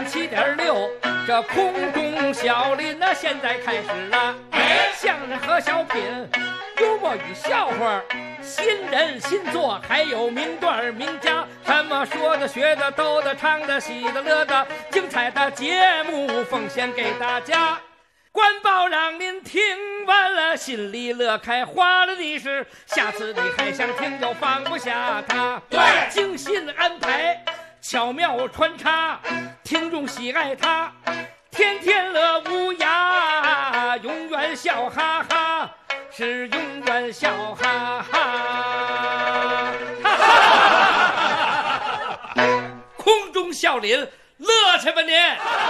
107.6，这空中小林呢，现在开始了。相声和小品，幽默与笑话，新人新作，还有名段名家，什么说的、学的、逗的、唱的、喜的、乐的，精彩的节目奉献给大家。官报让您听完了，心里乐开花了的是，下次你还想听就放不下它。 对， 精心安排，巧妙穿插，听众喜爱它，天天乐无涯，永远笑哈哈，是永远笑哈哈。空中笑林，乐去吧您！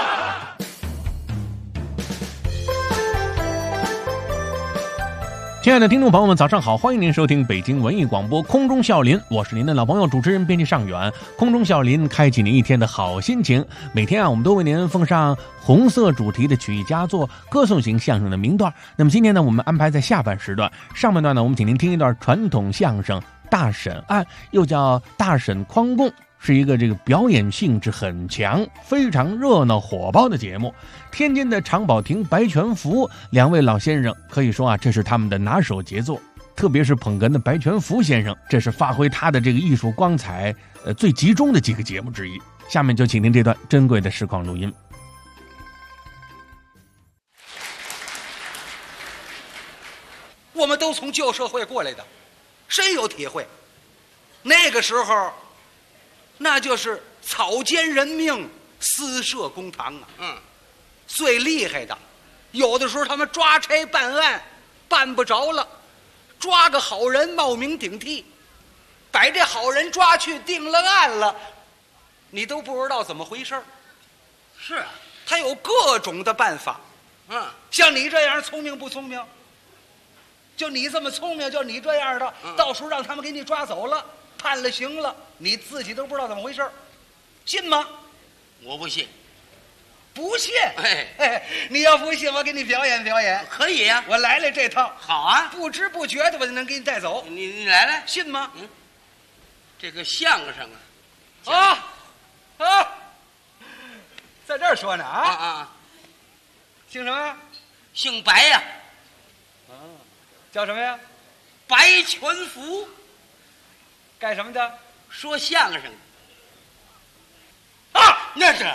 亲爱的听众朋友们，早上好！欢迎您收听北京文艺广播空中笑林，我是您的老朋友主持人编辑尚远。空中笑林开启您一天的好心情。每天我们都为您奉上红色主题的曲艺佳作，歌颂型相声的名段。那么今天呢，我们安排在下半时段，上半段呢，我们请您听一段传统相声《大审案》，又叫《大审匡供》。是一个表演性质很强、非常热闹火爆的节目。天津的常宝霆、白全福两位老先生可以说这是他们的拿手杰作。特别是捧哏的白全福先生，这是发挥他的艺术光彩最集中的几个节目之一。下面就请听这段珍贵的实况录音。 我们都从旧社会过来的，深有体会。那个时候那就是草菅人命，私设公堂啊！最厉害的，有的时候他们抓差办案，办不着了，抓个好人冒名顶替，把这好人抓去定了案了，你都不知道怎么回事。是啊，他有各种的办法。像你这样聪明不聪明？就你这么聪明，就你这样的，到时候让他们给你抓走了。判了刑了，你自己都不知道怎么回事，信吗？ 我不信。 不信？你要不信，我给你表演表演。 可以呀， 我来了这套。好啊，不知不觉的我就能给你带走。 你来来， 信吗？ 这个相声在这儿说呢姓什么？ 姓白呀。 叫什么呀？ 白全福。 干什么的？ 说相声。 那是。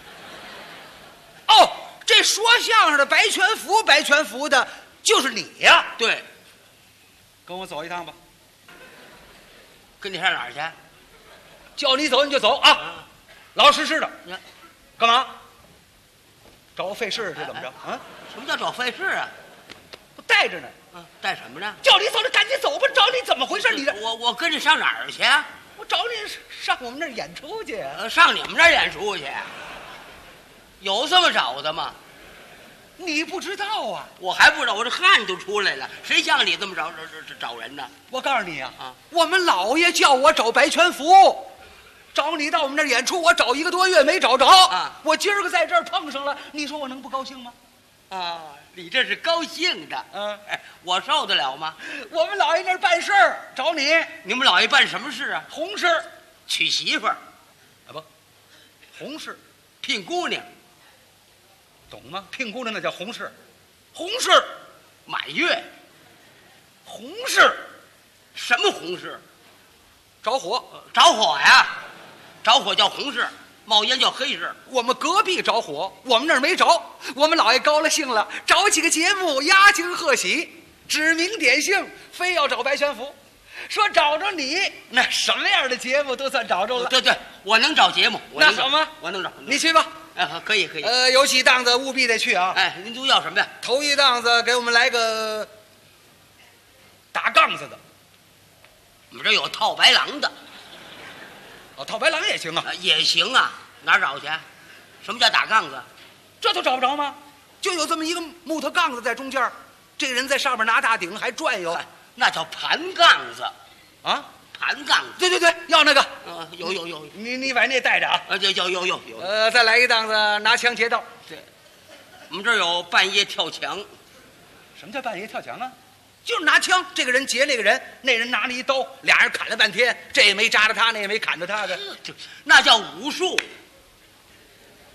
这说相声的白全福的就是你呀？ 对。 跟我走一趟吧。 跟你上哪儿去？ 叫你走你就走啊，老实实的。干嘛？找我费事是怎么着？ 什么叫找费事啊？ 我带着呢。 带什么呢？ 叫你走，你赶紧走吧！找你怎么回事？你这我跟你上哪儿去？ 我找你上我们那儿演出去。 上你们那儿演出去？有这么找的吗？ 你不知道啊？ 我还不知道，我这汗都出来了。谁像你这么找人呢？ 我告诉你我们老爷叫我找白全福，找你到我们那儿演出，我找1个多月没找着我今儿个在这儿碰上了，你说我能不高兴吗？ 你这是高兴的，我受得了吗？ 我们老爷那儿办事儿找你。 你们老爷办什么事啊？ 红事， 娶媳妇儿， 不，红事， 聘姑娘， 懂吗？聘姑娘那叫红事，红事， 满月， 红事， 什么红事？ 着火， 着火呀，着火叫红事。冒烟叫黑事。 我们隔壁着火，我们那儿没着。我们老爷高了兴了，找几个节目压惊贺喜，指名点姓，非要找白全福，说找着你，那什么样的节目都算找着了。 对，我能找节目。 那好吗？ 我能找。 你去吧。 可以。 有几档子务必得去啊。 您都要什么呀？ 头一档子给我们来个打杠子的。 我们这有套白狼的。 套白狼也行啊。 也行啊，哪儿找去？什么叫打杠子？ 这都找不着吗？就有这么一个木头杠子在中间，这人在上面拿大顶还转悠， 那叫盘杠子盘杠子。 对，要那个。 有。 你把那带着啊。 有。 再来一档子拿枪劫道。 对，我们这儿有半夜跳墙。 什么叫半夜跳墙啊？就是拿枪，这个人劫那个人，那人拿了一刀，俩人砍了半天，这也没扎着他，那也没砍着他的， 那叫武术。把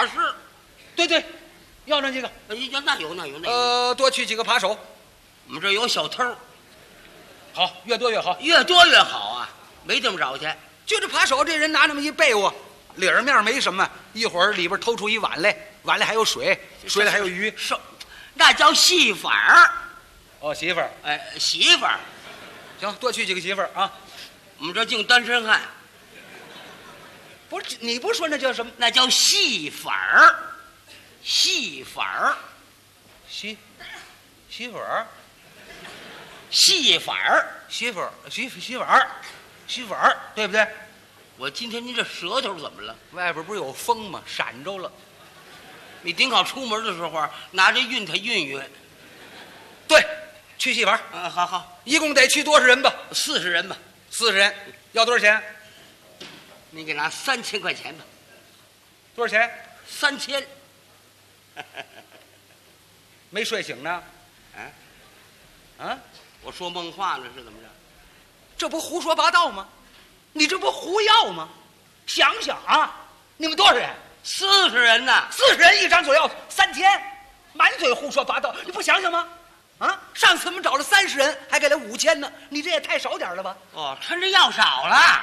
画室。 对，要那几个。 那有。 多去几个扒手。 我们这有小偷。 好，越多越好， 越多越好啊！没这么找去。 就这扒手这人拿那么一被窝，里面没什么，一会儿里边偷出一碗来，碗里还有水，水里还有鱼。 那叫戏法儿。 哦，媳妇儿。 哎，媳妇儿。 行，多去几个媳妇儿啊。 我们这净单身汉。 不是，你不说那叫什么？ 那叫戏法儿。戏法儿。 媳妇儿。 戏法儿。 媳妇儿，对不对？ 我今天您这舌头怎么了？ 外边不是有风吗？闪着了。 你顶好出门的时候拿着熨它熨。 对，去戏法。 好， 一共得去多少人吧 ？40人吧。 40人，要多少钱？ 你给拿3000块钱吧。 多少钱 ？3000。 没睡醒呢？ 我说梦话呢是怎么着？ 这不胡说八道吗？你这不胡要吗？想想啊，你们多少人 ？40人呢。 40人一张嘴要3000，满嘴胡说八道，你不想想吗？上次我们找了30人，还给了5000呢，你这也太少点了吧？ 哦，趁着要少了。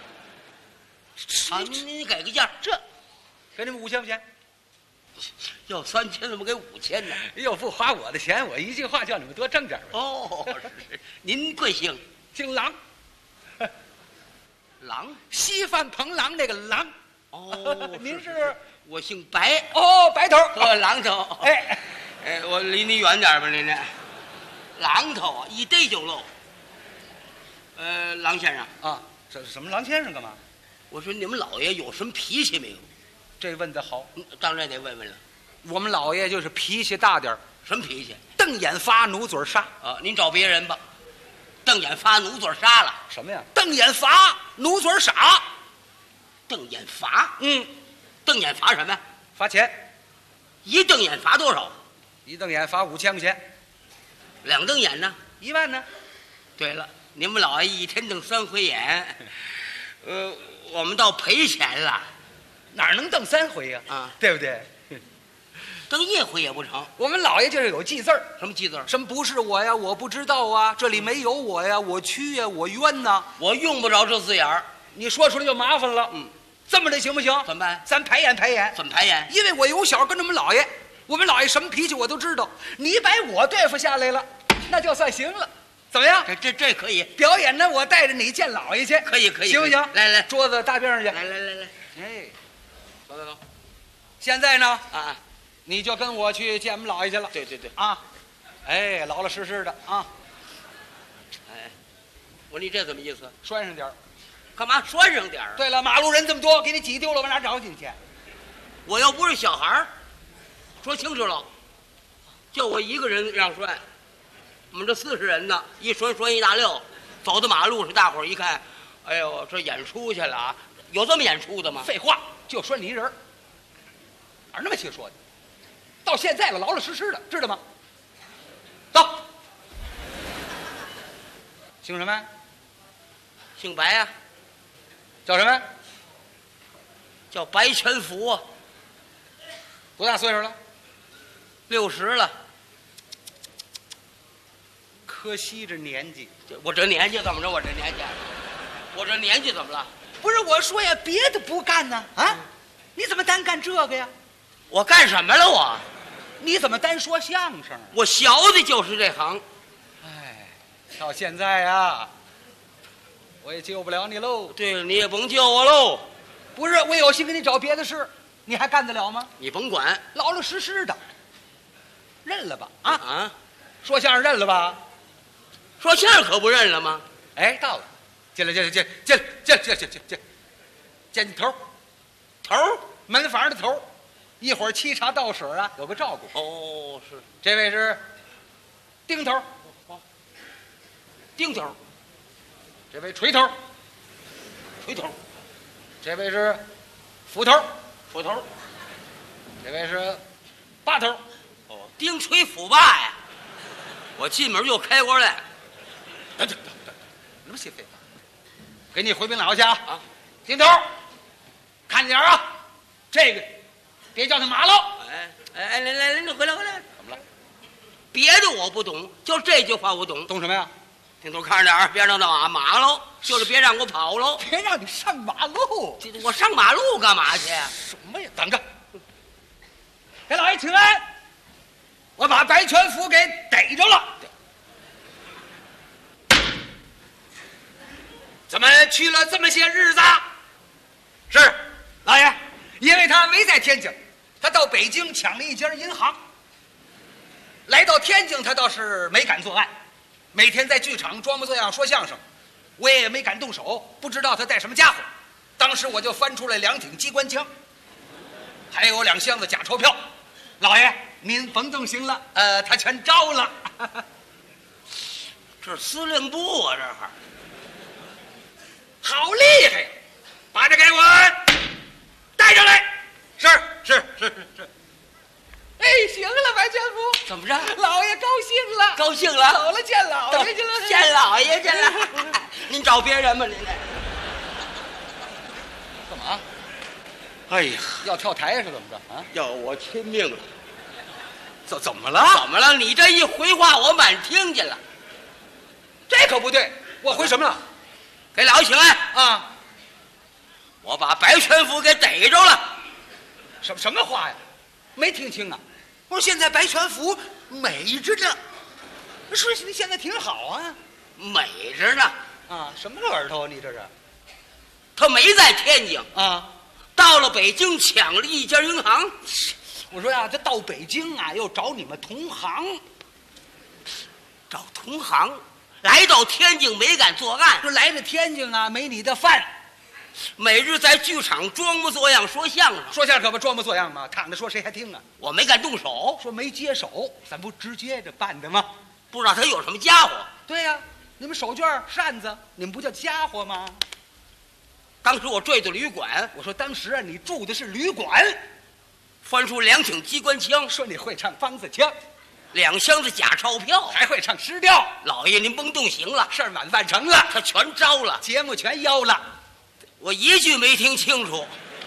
好，您给个价， 这给你们5000块钱。 要3000怎么给5000呢？ 又不花我的钱，我一句话叫你们多挣点。 哦，是。您贵姓？ 姓郎。 郎， 稀饭彭郎那个郎。 哦， 您是？ 我姓白。 哦，白头。 郎头。哎，我离你远点吧，您这。郎头啊，一逮就漏。郎先生啊，这是什么郎先生干嘛？ 我说你们老爷有什么脾气没有？ 这问得好， 当然得问问了。 我们老爷就是脾气大点儿。 什么脾气？ 瞪眼发，努嘴杀。 您找别人吧。瞪眼发，努嘴杀了。 什么呀？瞪眼罚，努嘴傻。 瞪眼罚？瞪眼罚什么呀？ 罚钱。 一瞪眼罚多少？ 一瞪眼罚5000块钱。 两瞪眼呢 ？1万呢？ 对了，你们老爷一天瞪3回眼，我们倒赔钱了。 哪能瞪3回呀？对不对？ 瞪1回也不成。 我们老爷就是有记字儿。 什么记字儿？ 什么不是我呀？我不知道啊，这里没有我呀，我屈呀，我冤呐。 我用不着这字眼儿， 你说出来就麻烦了。这么的行不行？ 怎么办？ 咱排演排演。 怎么排演？ 因为我由小跟着我们老爷，我们老爷什么脾气我都知道。你把我对付下来了，那就算行了。怎么样？ 这可以。 表演呢，我带着你见老爷去。 可以， 行不行？ 来， 桌子搭边上去。 来。 哎，走。现在呢？你就跟我去见我们老爷去了。 对。 哎，老老实实的啊。 哎，我说你这怎么意思？ 拴上点儿。 干嘛拴上点儿？ 对了，马路人这么多，给你挤丢了，往哪找去去？ 我又不是小孩儿，说清楚了，就我一个人让拴。我们这40人呢，一拴一大溜，走到马路上，大伙儿一看，哎呦，这演出去了啊！有这么演出的吗？ 废话，就拴你一人，哪那么些说的？到现在了，老老实实的，知道吗？走。姓什么？ 姓白呀。 叫什么？ 叫白全福啊。 多大岁数了 ？60了。 可惜这年纪。 我这年纪怎么着？我这年纪怎么了？ 不是我说呀，别的不干呢你怎么单干这个呀？ 我干什么了我？ 你怎么单说相声？ 我学的就是这行。 哎，到现在啊，我也救不了你喽。 对了，你也甭救我喽。 不是，我有心给你找别的事，你还干得了吗？ 你甭管， 老老实实的，认了吧说相声认了吧？ 说相声可不认了吗？ 哎，到了，进来，见头，门房的头，一会儿沏茶倒水啊，有个照顾。 哦，是， 这位是丁头，这位锤头，这位是斧头，这位是把头。 丁锤斧把呀！我进门就开过来。 等，那么些废话，给你回禀老家丁头，看点啊，这个别叫他马喽。 来，你回来。 怎么了？ 别的我不懂，就这句话我懂。 懂什么呀？ 听头看着点儿，别让他马喽，就是别让我跑喽。 别让你上马路。 我上马路干嘛去？ 什么呀？等着，给老爷请安。我把白全福给逮着了。怎么去了这么些日子？是，老爷，因为他没在天津，他到北京抢了一家银行。来到天津，他倒是没敢作案，每天在剧场装模作样说相声，我也没敢动手，不知道他带什么家伙。当时我就翻出来2挺机关枪，还有2箱子假钞票。老爷，您甭动刑了，他全招了。 这司令部啊，这还好厉害！把这给我带上来。是。哎，行了，白全福， 怎么着？ 老爷高兴了， 高兴了， 走了，见老爷去了， 见老爷去了。您找别人吧，您这干嘛？哎呀，要跳台是怎么着啊？ 要我亲命了。 怎么了？ 怎么了？你这一回话，我满听见了。 这可不对，我回什么了？ 给老爷请安啊！ 我把白全福给逮着了。 什么话呀？没听清啊！我说现在白全福美着呢，是你现在挺好啊， 美着呢。 啊，什么耳朵啊？你这是？ 他没在天津啊， 到了北京抢了一家银行。 我说呀，他到北京啊，又找你们同行， 找同行。来到天津没敢作案， 说来这天津啊，没你的饭。 每日在剧场装模作样说相声， 说相声可不装模作样吗？躺着说谁还听啊？ 我没敢动手， 说没接手，咱不直接这办的吗？ 不知道他有什么家伙。 对呀，你们手绢扇子，你们不叫家伙吗？ 当时我坠到旅馆， 我说当时啊，你住的是旅馆， 翻出2挺机关枪， 说你会唱梆子腔 ，2箱子假钞票， 还会唱诗调。 老爷您甭动刑了， 事儿满办成了， 他全招了， 节目全邀了。 我一句没听清楚。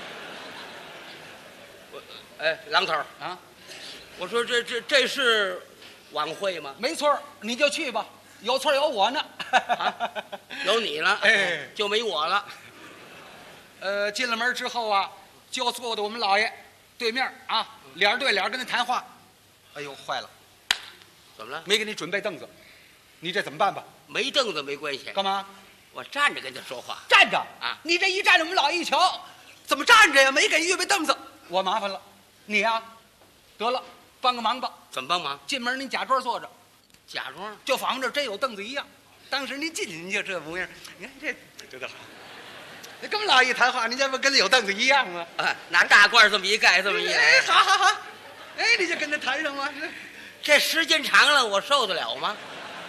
郎头啊， 我说这是晚会吗？ 没错，你就去吧，有错有我呢。 有你了， 哎， 就没我了。 进了门之后啊，就坐在我们老爷对面啊，脸对脸跟他谈话。哎呦，坏了， 怎么了？ 没给你准备凳子，你这怎么办吧？ 没凳子没关系， 干嘛？ 我站着跟他说话。 站着啊！ 你这一站着，我们老爷一瞧，怎么站着呀？没给预备凳子，我麻烦了。你呀，得了，帮个忙吧。 怎么帮忙？ 进门您假装坐着， 假装就仿着真有凳子一样。当时您进去，您就这模样，你看这多好。你跟我们老爷谈话，您这不跟有凳子一样吗？ 拿大褂这么一盖，这么一来， 哎，好，哎，你就跟他谈上吗？ 这时间长了，我受得了吗？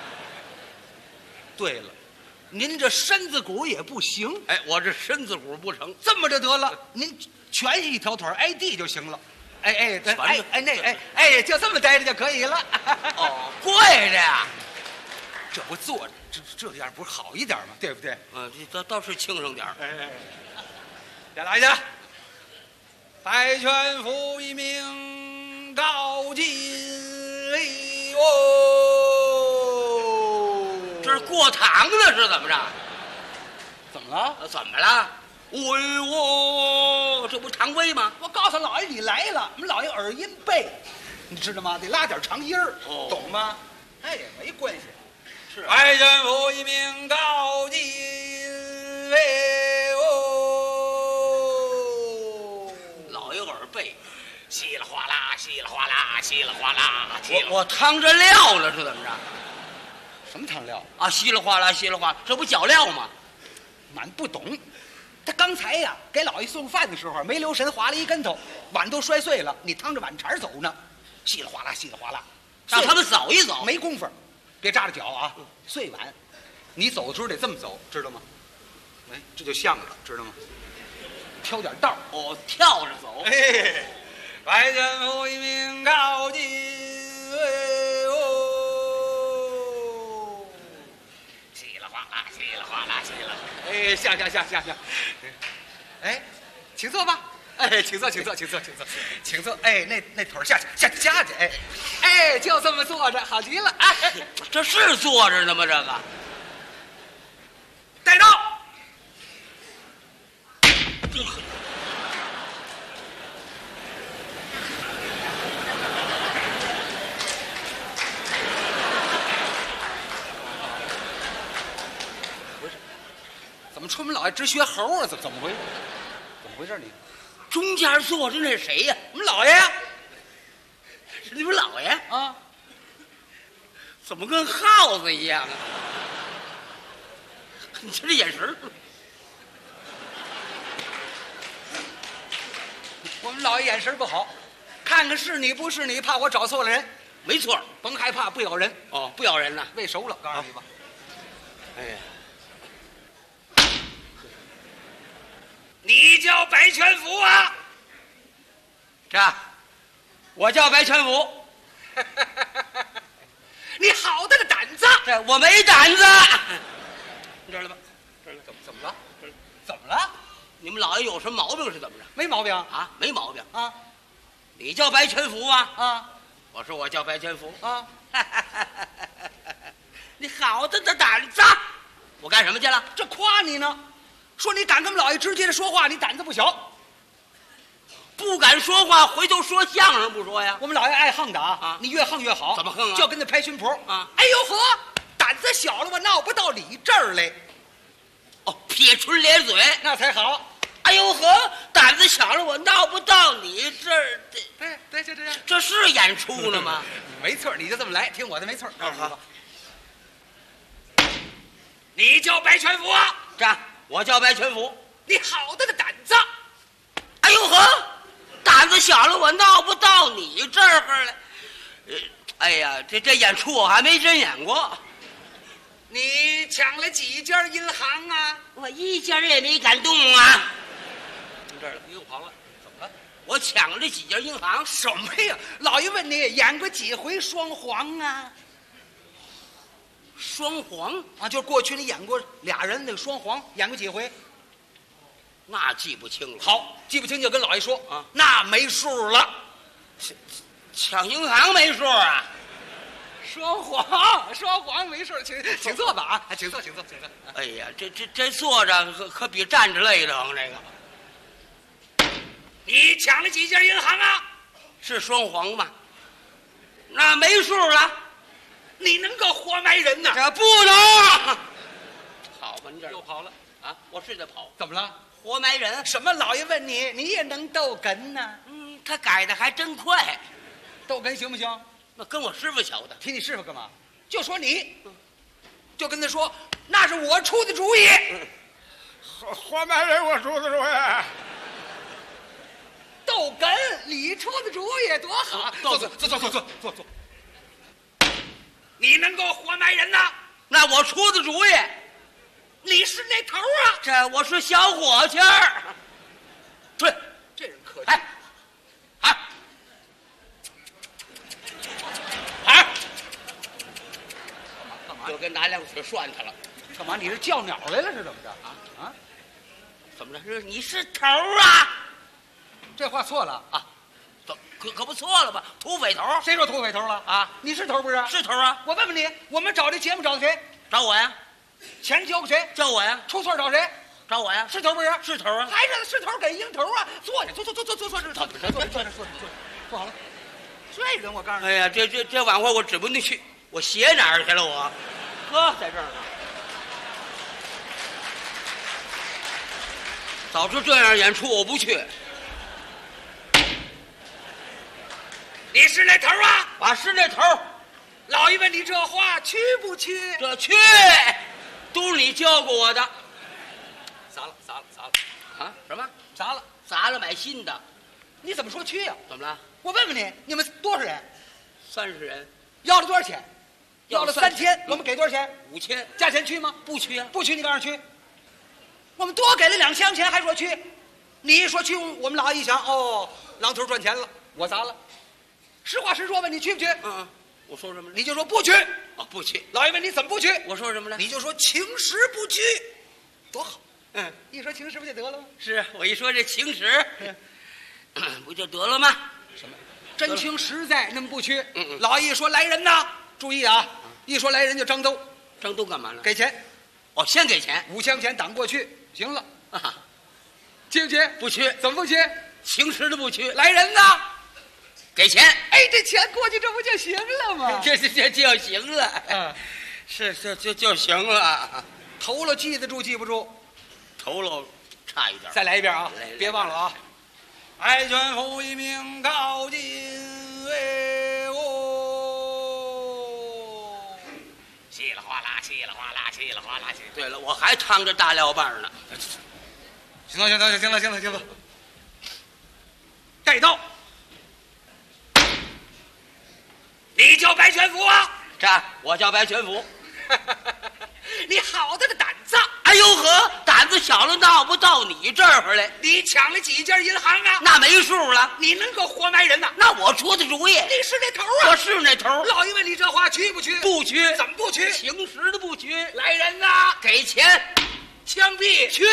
对了，您这身子骨也不行。 哎，我这身子骨不成， 这么着得了，您蜷一条腿挨地就行了。哎，就这么待着就可以了。 哦，跪着呀， 这不坐着，这样不是好一点吗？对不对？ 这倒是轻省点儿。 再来一下，白全福一名告进礼哦。 这是过堂呢，是怎么着？ 怎么了？ 怎么了？威哦，这不常威吗？ 我告诉老爷你来了，我们老爷耳音背，你知道吗？得拉点长音儿，懂吗？哎，没关系。是白全福一名告进礼哦。 老爷耳背， 稀里哗啦，稀里哗啦，稀里哗啦。 我趟着料了，是怎么着？ 什么汤料啊？稀里哗啦，稀里哗啦，这不搅料吗？ 满不懂。他刚才呀给老爷送饭的时候没留神，滑了一跟头，碗都摔碎了。你趟着碗茬走呢，稀里哗啦，稀里哗啦， 让他们扫一扫。 没工夫，别扎着脚啊！碎碗，你走的时候得这么走，知道吗？哎，这就像了，知道吗？挑点道哦，跳着走。 哎，白全福一名告进礼哦，稀里哗啦，稀里哗啦，稀里哗啦。哎，行。哎，请坐吧。 哎，请坐，请坐，请坐，请坐，请坐。哎，那腿下去，下去。哎，就这么坐着，好极了。哎， 这是坐着呢吗？这个带刀。怎么出门老爷直学猴啊？怎么回事？怎么回事你？ 中间坐着那是谁呀？ 我们老爷呀。 是你们老爷啊？ 怎么跟耗子一样啊？你瞧这眼神儿。 我们老爷眼神不好，看看是你不是你，怕我找错了人。 没错， 甭害怕，不咬人。 哦，不咬人呐。 喂熟了，告诉你吧。 哎呀， 你叫白全福啊？ 我叫白全福。 你好大个胆子！ 这我没胆子。你知道了吧？ 怎么了？怎么了？ 你们老爷有什么毛病是怎么着？ 没毛病啊，没毛病啊。 你叫白全福啊？ 啊， 我说我叫白全福啊。 你好大的胆子！我干什么去了？ 这夸你呢，说你敢跟我们老爷直接的说话，你胆子不小。 不敢说话，回头说相声不说呀？ 我们老爷爱横的啊， 你越横越好。 怎么横啊？ 就跟那拍巡谱啊。 哎呦呵，胆子小了，我闹不到你这儿来。 哦，撇唇咧嘴那才好。 哎呦呵，胆子小了，我闹不到你这儿。 对，就这样。 这是演出呢吗？ 没错，你就这么来，听我的没错。 好。 你叫白全福啊？ 我叫白全福。 你好大个胆子！ 哎呦呵，胆子小了，我闹不到你这儿来。哎呀，这演出我还没真演过。 你抢了几家银行啊？ 我一家也没敢动啊。 从这儿了，又跑了，怎么了？ 我抢了这几家银行。 什么呀？老爷问你演过几回双簧啊？ 双簧啊，就是过去你演过俩人那个双簧，演过几回？ 那记不清了。 好，记不清就跟老爷说啊， 那没数了。 抢银行没数啊？ 双簧没事，请坐吧啊，请坐。 哎呀，这坐着可比站着累得慌。这个， 你抢了几家银行啊？ 是双簧吗？那没数了。 你能够活埋人呐？ 这不能。好吧，你这又跑了啊？我是在跑。 怎么了？ 活埋人？ 什么？老爷问你，你也能逗哏呢？ 他改的还真快。 逗哏行不行？ 那跟我师傅学的。 提你师傅干嘛？就说你，就跟他说，那是我出的主意。 活埋人我出的主意。 逗哏你出的主意多好。坐。你能够活埋人呐？ 那我出的主意。 你是那头啊？ 这我是小伙计儿。对， 这人客气。 哎， 干嘛？ 就跟拿两腿涮他了。 干嘛？你是叫鸟来了是怎么着？啊？ 怎么着？你是头啊？ 这话错了啊！ 可不错了吧？土匪头？ 谁说土匪头了啊？ 你是头不是？ 是头啊！ 我问问你，我们找这节目找的谁？ 找我呀！ 钱交给谁？ 叫我呀！ 出错找谁？ 找我呀！ 是头不是？ 是头啊！ 还是头给赢头啊！坐下，坐，坐好了。这人我告诉你， 哎呀，这晚会我指不定去，我鞋哪儿去了我？呵，在这儿呢。早知这样演出我不去。 你是那头啊？ 我是那头。 老爷问你这话去不去？ 这去，都是你教过我的。 砸了啊？什么？ 砸了？ 砸了买新的。 你怎么说去呀？ 怎么了？ 我问问你，你们多少人 ？30人。 要了多少钱？要了3天，我们给多少钱 ？5000。 价钱去吗？ 不去啊！ 不去，你告诉去。我们多给了2箱钱，还说去？你一说去，我们老一想，哦，狼头赚钱了，我砸了。实话实说吧，你去不去？ 我说什么了？ 你就说不去。 不去。 老爷问你怎么不去？ 我说什么了？ 你就说情实不去，多好。一说情实不就得了吗？ 是我一说这情史， 不就得了吗？ 什么？真情实在，那么不去。 老一说来人呐，注意啊！一说来人就张兜， 张兜干嘛呢？ 给钱。 哦，先给钱 ，5箱钱挡过去，行了。 啊， 去不去？ 不去。 怎么不去？ 行实的不去。 来人呐， 给钱。 哎，这钱过去，这不就行了吗？ 这就行了。是就行了。 头了记得住记不住？ 头喽差一点。 再来一遍啊！ 来别忘了啊！爱犬夫一命靠近为我，稀里哗啦，稀里哗啦，稀里哗啦。 对了，我还趟着大料棒呢。 行了，带刀。你叫白全福啊？ 我叫白全福。 你好大的胆子！ 哎呦呵，胆子小了闹不到你这儿来。 你抢了几家银行啊？ 那没数了。 你能够活埋人呐？ 那我出的主意。 你是那头啊？ 我是那头。 老爷问你这话去不去？ 不去。 怎么不去？ 行实的不去。 来人呐！ 给钱， 枪毙！ 去。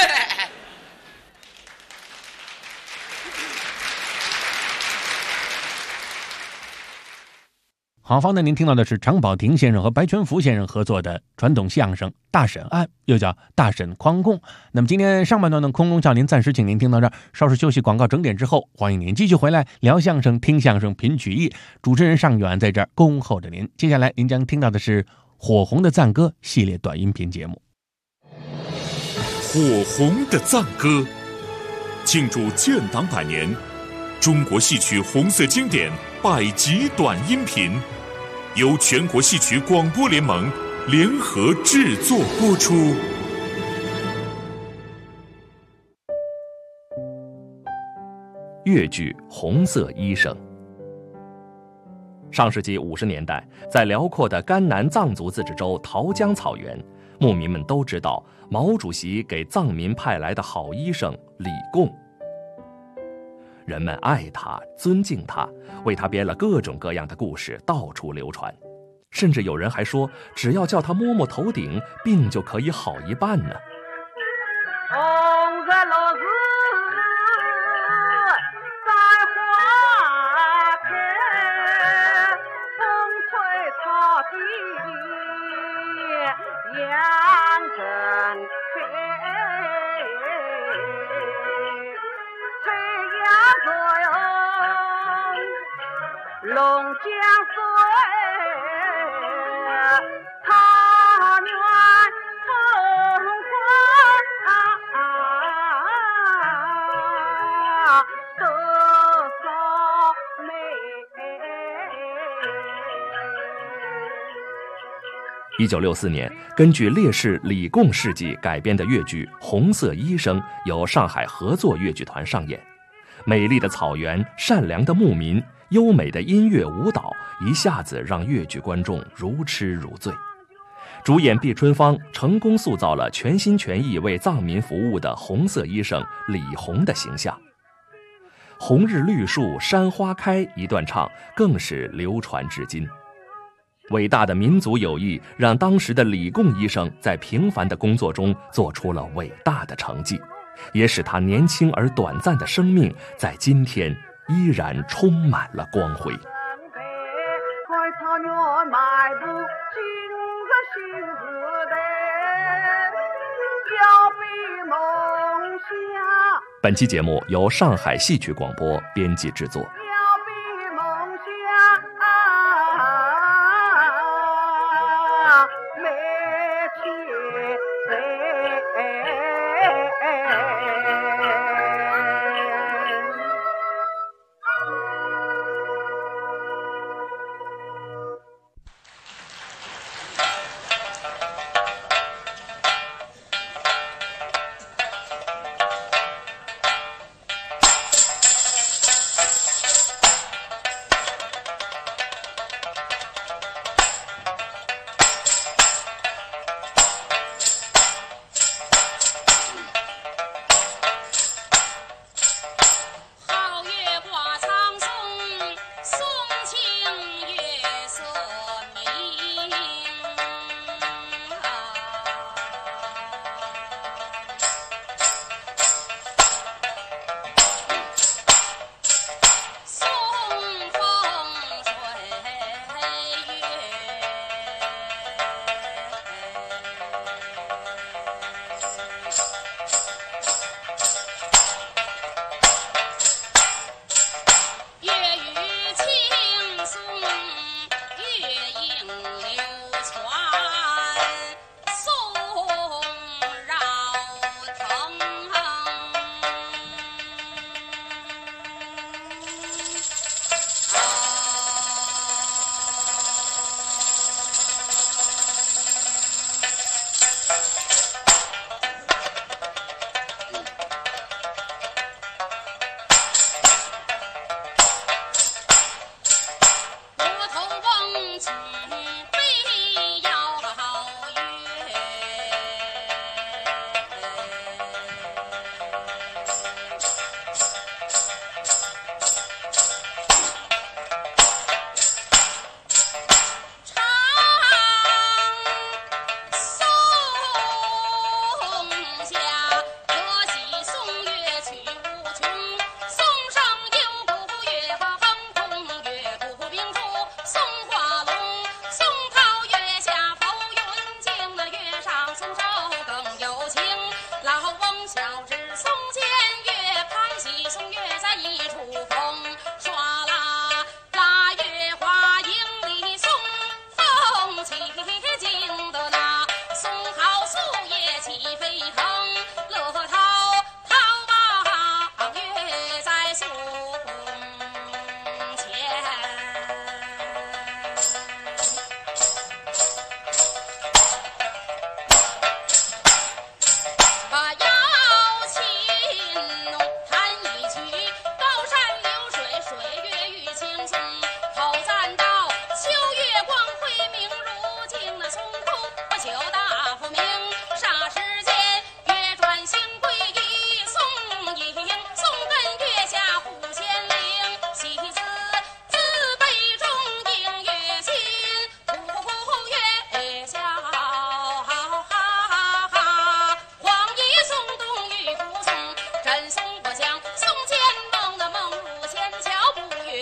好，方才您听到的是常宝霆先生和白全福先生合作的传统相声《大审案》，又叫《大审匡供》。那么今天上半段的空中笑林暂时请您听到这儿，稍事休息，广告整点之后，欢迎您继续回来聊相声、听相声、品曲艺。主持人尚远在这儿恭候着您。接下来您将听到的是火红的赞歌系列短音频节目。 火红的赞歌，庆祝建党100年，中国戏曲红色经典100集短音频。由全国戏曲广播联盟联合制作播出。 越剧《红色医生》。上世纪50年代，在辽阔的甘南藏族自治州桃江草原，牧民们都知道毛主席给藏民派来的好医生李贡。人们爱他，尊敬他，为他编了各种各样的故事，到处流传。甚至有人还说，只要叫他摸摸头顶，病就可以好一半呢。 红色螺丝在花开，风吹草低杨正开，吹杨左右龙江水，桃源红花得少美。 1964年，根据烈士李贡事迹改编的越剧《红色医生》由上海合作越剧团上演。美丽的草原，善良的牧民，优美的音乐舞蹈，一下子让越剧观众如痴如醉。主演毕春芳成功塑造了全心全意为藏民服务的红色医生李红的形象。红日绿树山花开一段唱更是流传至今。伟大的民族友谊让当时的李贡医生在平凡的工作中做出了伟大的成绩，也使他年轻而短暂的生命在今天依然充满了光辉。本期节目由上海戏曲广播编辑制作。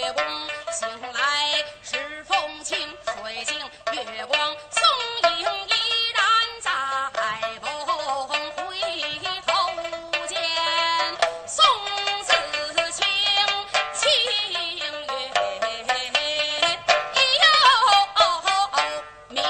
宫醒来是风清水静，月光松影依然在梦回头见宋子清清月明。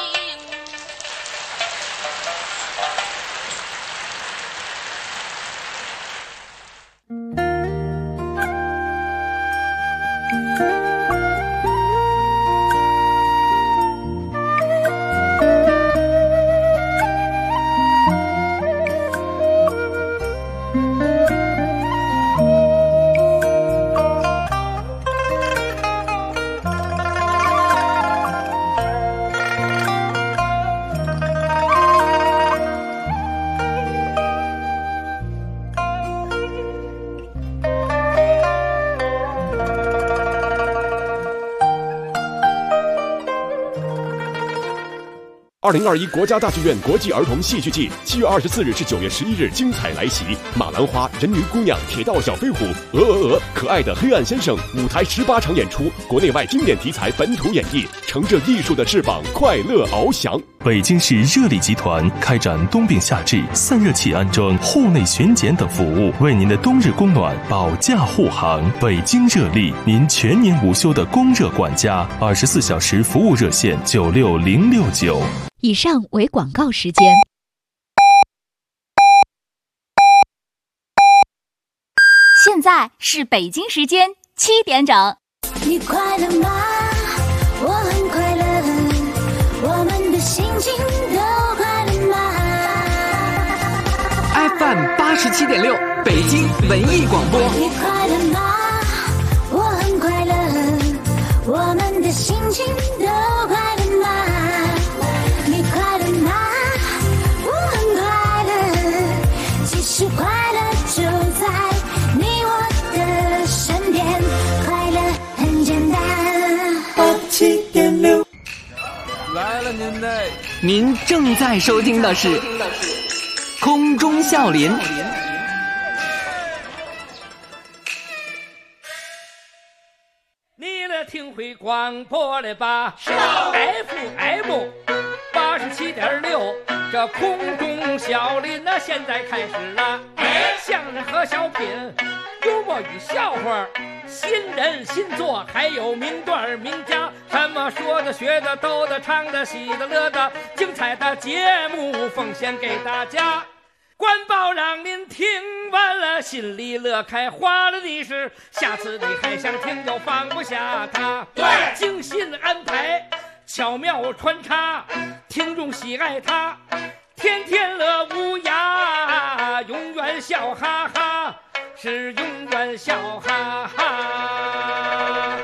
2021国家大剧院国际儿童戏剧季7月24日至9月11日精彩来袭，马兰花、人鱼姑娘、铁道小飞虎、可爱的黑暗先生，舞台18场演出，国内外经典题材本土演绎，乘着艺术的翅膀，快乐翱翔。 北京市热力集团开展冬病夏治、散热器安装、户内巡检等服务，为您的冬日供暖保驾护航。北京热力，您全年无休的供热管家，24小时服务热线96069。 以上为广告时间。 现在是北京时间7点整。 你快乐吗？我很快乐，我们的心情都快乐吗 ？FM 87.6，北京文艺广播。 你快乐吗？我很快乐，我们的心情都快乐吗？你快乐吗？我很快乐，其实快乐就在你我的身边，快乐很简单。87.6， 来了您嘞！您正在收听的是空中笑林。 你来听会广播了吧？FM 87.6，这空中笑林那现在开始了。相声和小品，幽默与笑话，新人新作，还有名段名家，什么说的、学的、逗的、唱的、喜的、乐的，精彩的节目奉献给大家。官报让您听完了心里乐开花了的是，下次你还想听就放不下它。对，精心安排，巧妙穿插，听众喜爱它，天天乐无涯，永远笑哈哈，是永远笑哈哈。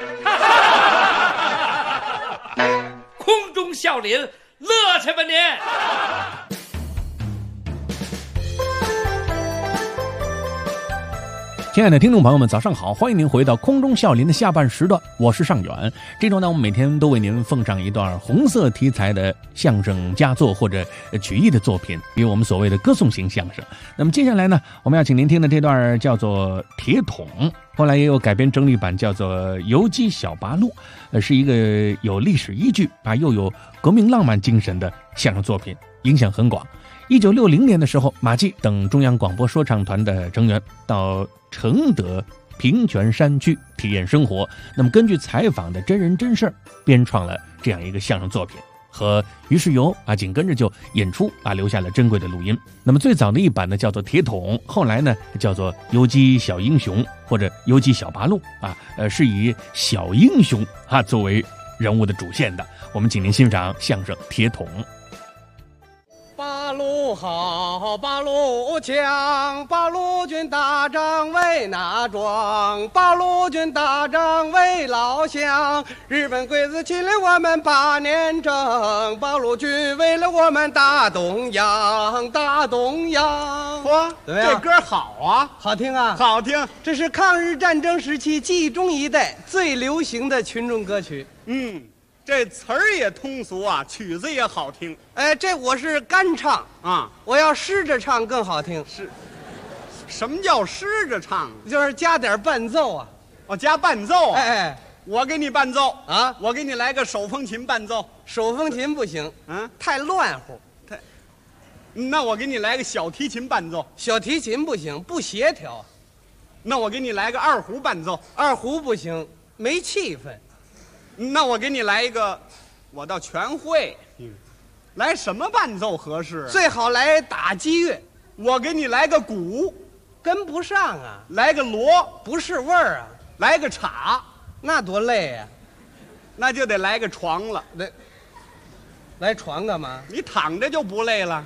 空中笑林，乐去吧您！ 亲爱的听众朋友们，早上好！欢迎您回到空中笑林的下半时段，我是尚远。这周呢，我们每天都为您奉上一段红色题材的相声佳作或者曲艺的作品，比如我们所谓的歌颂型相声。那么接下来呢，我们要请您听的这段叫做《铁桶》，后来也有改编整理版叫做《游击小八路》，是一个有历史依据又有革命浪漫精神的相声作品，影响很广。1960年的时候，马季等中央广播说唱团的成员到承德平泉山区体验生活，那么根据采访的真人真事编创了这样一个相声作品，和于世友紧跟着就演出留下了珍贵的录音。那么最早的一版呢叫做铁桶，后来呢叫做游击小英雄或者游击小八路是以小英雄作为人物的主线的。我们请您欣赏相声铁桶。 八路好，八路强，八路军大张伟那壮，八路军大张伟老乡。日本鬼子侵略我们8年整，八路军为了我们大东洋，大东洋。 嚯，这歌好啊， 好听啊， 好听。 这是抗日战争时期记忆中一代最流行的群众歌曲。 这词儿也通俗啊，曲子也好听。 这我是干唱啊， 我要湿着唱更好听。 是，什么叫湿着唱？ 就是加点伴奏啊。 加伴奏。 我给你伴奏啊， 我给你来个手风琴伴奏。 手风琴不行，太乱乎。 那我给你来个小提琴伴奏。 小提琴不行，不协调。 那我给你来个二胡伴奏。 二胡不行，没气氛。 那我给你来一个，我倒全会。来什么伴奏合适？ 最好来打击乐。 我给你来个鼓， 跟不上啊。 来个锣， 不是味儿啊。 来个镲， 那多累呀。 那就得来个床了。 来床干嘛？ 你躺着就不累了。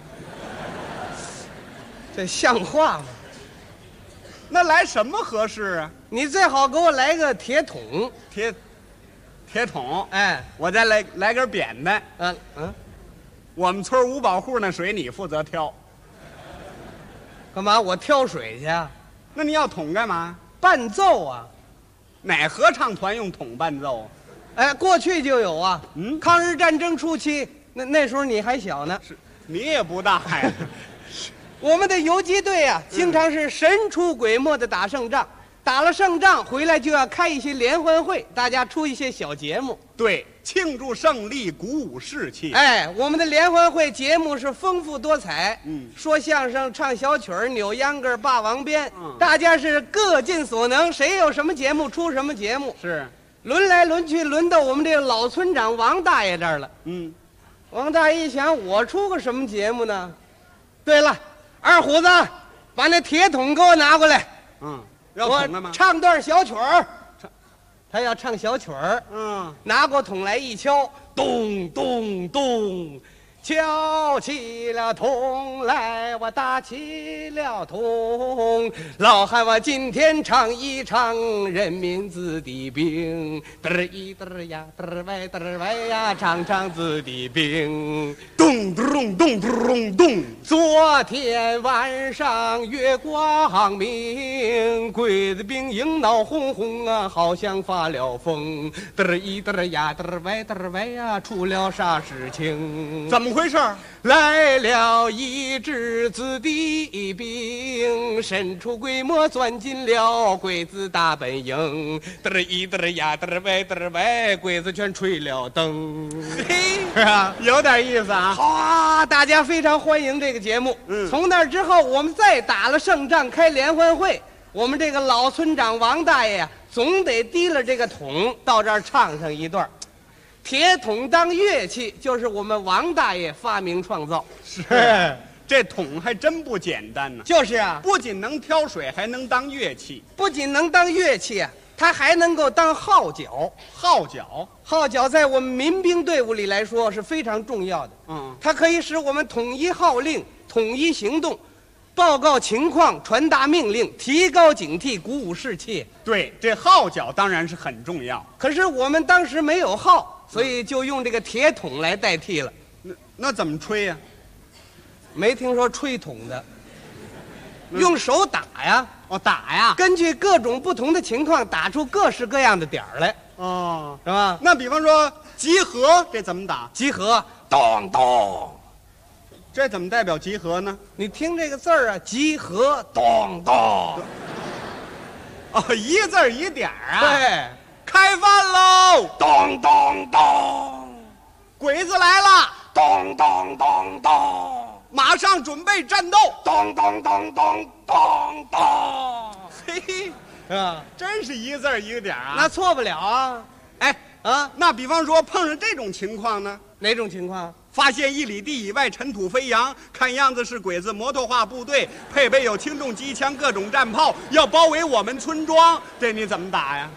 这像话吗？ 那来什么合适啊？ 你最好给我来个铁桶。 铁桶， 哎， 我再来根扁担。我们村五保户那水你负责挑。 干嘛？我挑水去啊？ 那你要桶干嘛？ 伴奏啊。 哪合唱团用桶伴奏？ 哎，过去就有啊。抗日战争初期，那时候你还小呢。 是，你也不大呀。 我们的游击队啊，经常是神出鬼没的打胜仗，打了胜仗回来就要开一些联欢会，大家出一些小节目。 对，庆祝胜利，鼓舞士气。 哎，我们的联欢会节目是丰富多彩，说相声、唱小曲儿、扭秧歌、霸王鞭，大家是各尽所能，谁有什么节目出什么节目。 是， 轮来轮去，轮到我们这个老村长王大爷这儿了。王大爷一想，我出个什么节目呢？对了。二虎子，把那铁桶给我拿过来。 要桶干嘛？ 我唱段小曲儿。他要唱小曲儿。拿过桶来一敲，咚咚咚，敲起了桶来，我打起了桶。老汉，我今天唱一唱人民子弟兵，嘚儿一嘚儿呀，嘚儿歪呀，唱唱子弟兵。 咚咚咚咚咚。 昨天晚上月光明，鬼子兵营闹哄哄啊，好像发了疯。嘚儿一嘚儿呀，嘚儿歪呀，出了啥事情？ 怎么回事？ 来了一支子弟兵，神出鬼没钻进了鬼子大本营。嘚儿一嘚儿呀，嘚儿歪，鬼子全吹了灯。 嘿，有点意思啊！ 好啊，大家非常欢迎这个节目。从那之后，我们再打了胜仗，开联欢会，我们这个老村长王大爷总得提了这个桶到这儿唱上一段。铁桶当乐器，就是我们王大爷发明创造。 是，这桶还真不简单呢。 就是啊， 不仅能挑水，还能当乐器。 不仅能当乐器啊，它还能够当号角。号角在我们民兵队伍里来说是非常重要的。它可以使我们统一号令、统一行动，报告情况、传达命令、提高警惕、鼓舞士气。 对，这号角当然是很重要。 可是我们当时没有号，所以就用这个铁桶来代替了。 那怎么吹呀？ 没听说吹筒的，用手打呀。 打呀！ 根据各种不同的情况，打出各式各样的点儿来。是吧？ 那比方说集合，这怎么打？ 集合，咚咚。 这怎么代表集合呢？ 你听这个字儿啊，集合，咚咚。 一个字一点啊。 对， 开饭喽， 咚咚咚。 鬼子来了， 咚咚咚咚。 马上准备战斗， 咚咚咚咚咚咚。 嘿， 啊， 真是一个字一个点啊。 那错不了啊。 那比方说碰上这种情况呢？ 哪种情况？ 发现1里地以外尘土飞扬，看样子是鬼子摩托化部队，配备有轻重机枪、各种战炮，要包围我们村庄，这你怎么打呀？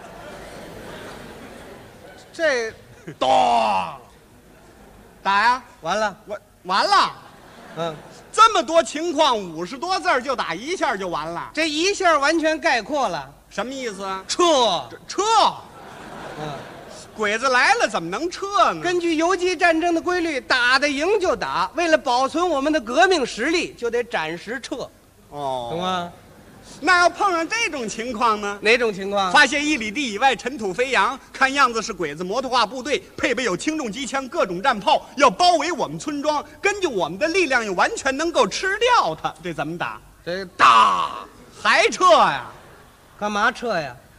这，咚， 打呀！ 完了， 完了。这么多情况，50多字就打一下就完了。 这一下完全概括了， 什么意思啊？ 撤。 鬼子来了怎么能撤呢？ 根据游击战争的规律，打得赢就打，为了保存我们的革命实力，就得暂时撤。懂吗？ 那要碰上这种情况呢？ 哪种情况？ 发现1里地以外尘土飞扬，看样子是鬼子摩托化部队，配备有轻重机枪、各种战炮，要包围我们村庄。根据我们的力量，又完全能够吃掉它，这怎么打？ 这打还撤呀？ 干嘛撤呀？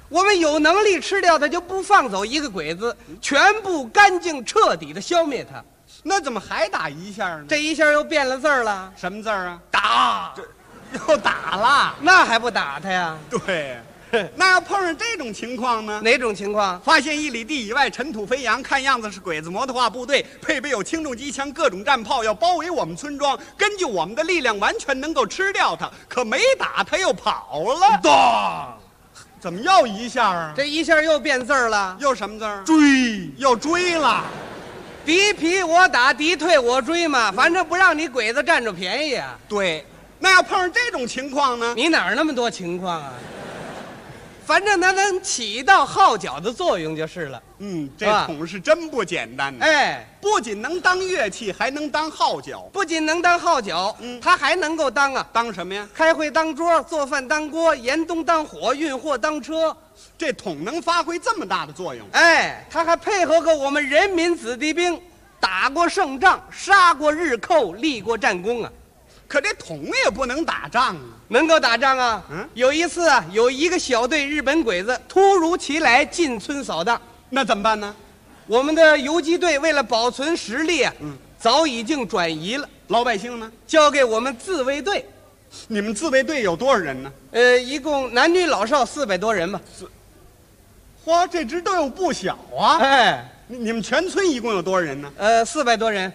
我们有能力吃掉它，就不放走一个鬼子，全部干净彻底的消灭它。 那怎么还打一下呢？ 这一下又变了字儿了， 什么字儿啊？ 打， 又打了， 那还不打他呀？ 对。那要碰上这种情况呢？ 哪种情况？ 发现1里地以外尘土飞扬，看样子是鬼子摩托化部队，配备有轻重机枪、各种战炮，要包围我们村庄。根据我们的力量，完全能够吃掉他，可没打他又跑了。 当， 怎么又一下啊？ 这一下又变字儿了， 又什么字儿？ 追， 又追了。 敌疲我打，敌退我追嘛，反正不让你鬼子占着便宜啊。 对，那要碰上这种情况呢？ 你哪儿那么多情况啊？反正它能起到号角的作用就是了。 这桶是真不简单呢。 哎， 不仅能当乐器，还能当号角。 不仅能当号角，它还能够当当什么呀？ 开会当桌，做饭当锅，严冬当火，运货当车。 这桶能发挥这么大的作用？ 哎，它还配合过我们人民子弟兵，打过胜仗，杀过日寇，立过战功啊。 可这桶也不能打仗啊。 能够打仗啊！有一次啊，有一个小队日本鬼子突如其来进村扫荡， 那怎么办呢？ 我们的游击队为了保存实力啊，早已经转移了。 老百姓呢？ 交给我们自卫队。 你们自卫队有多少人呢？ 一共男女老少400多人吧。 嚯，这支队伍不小啊！ 哎， 你们全村一共有多少人呢 ？400多人。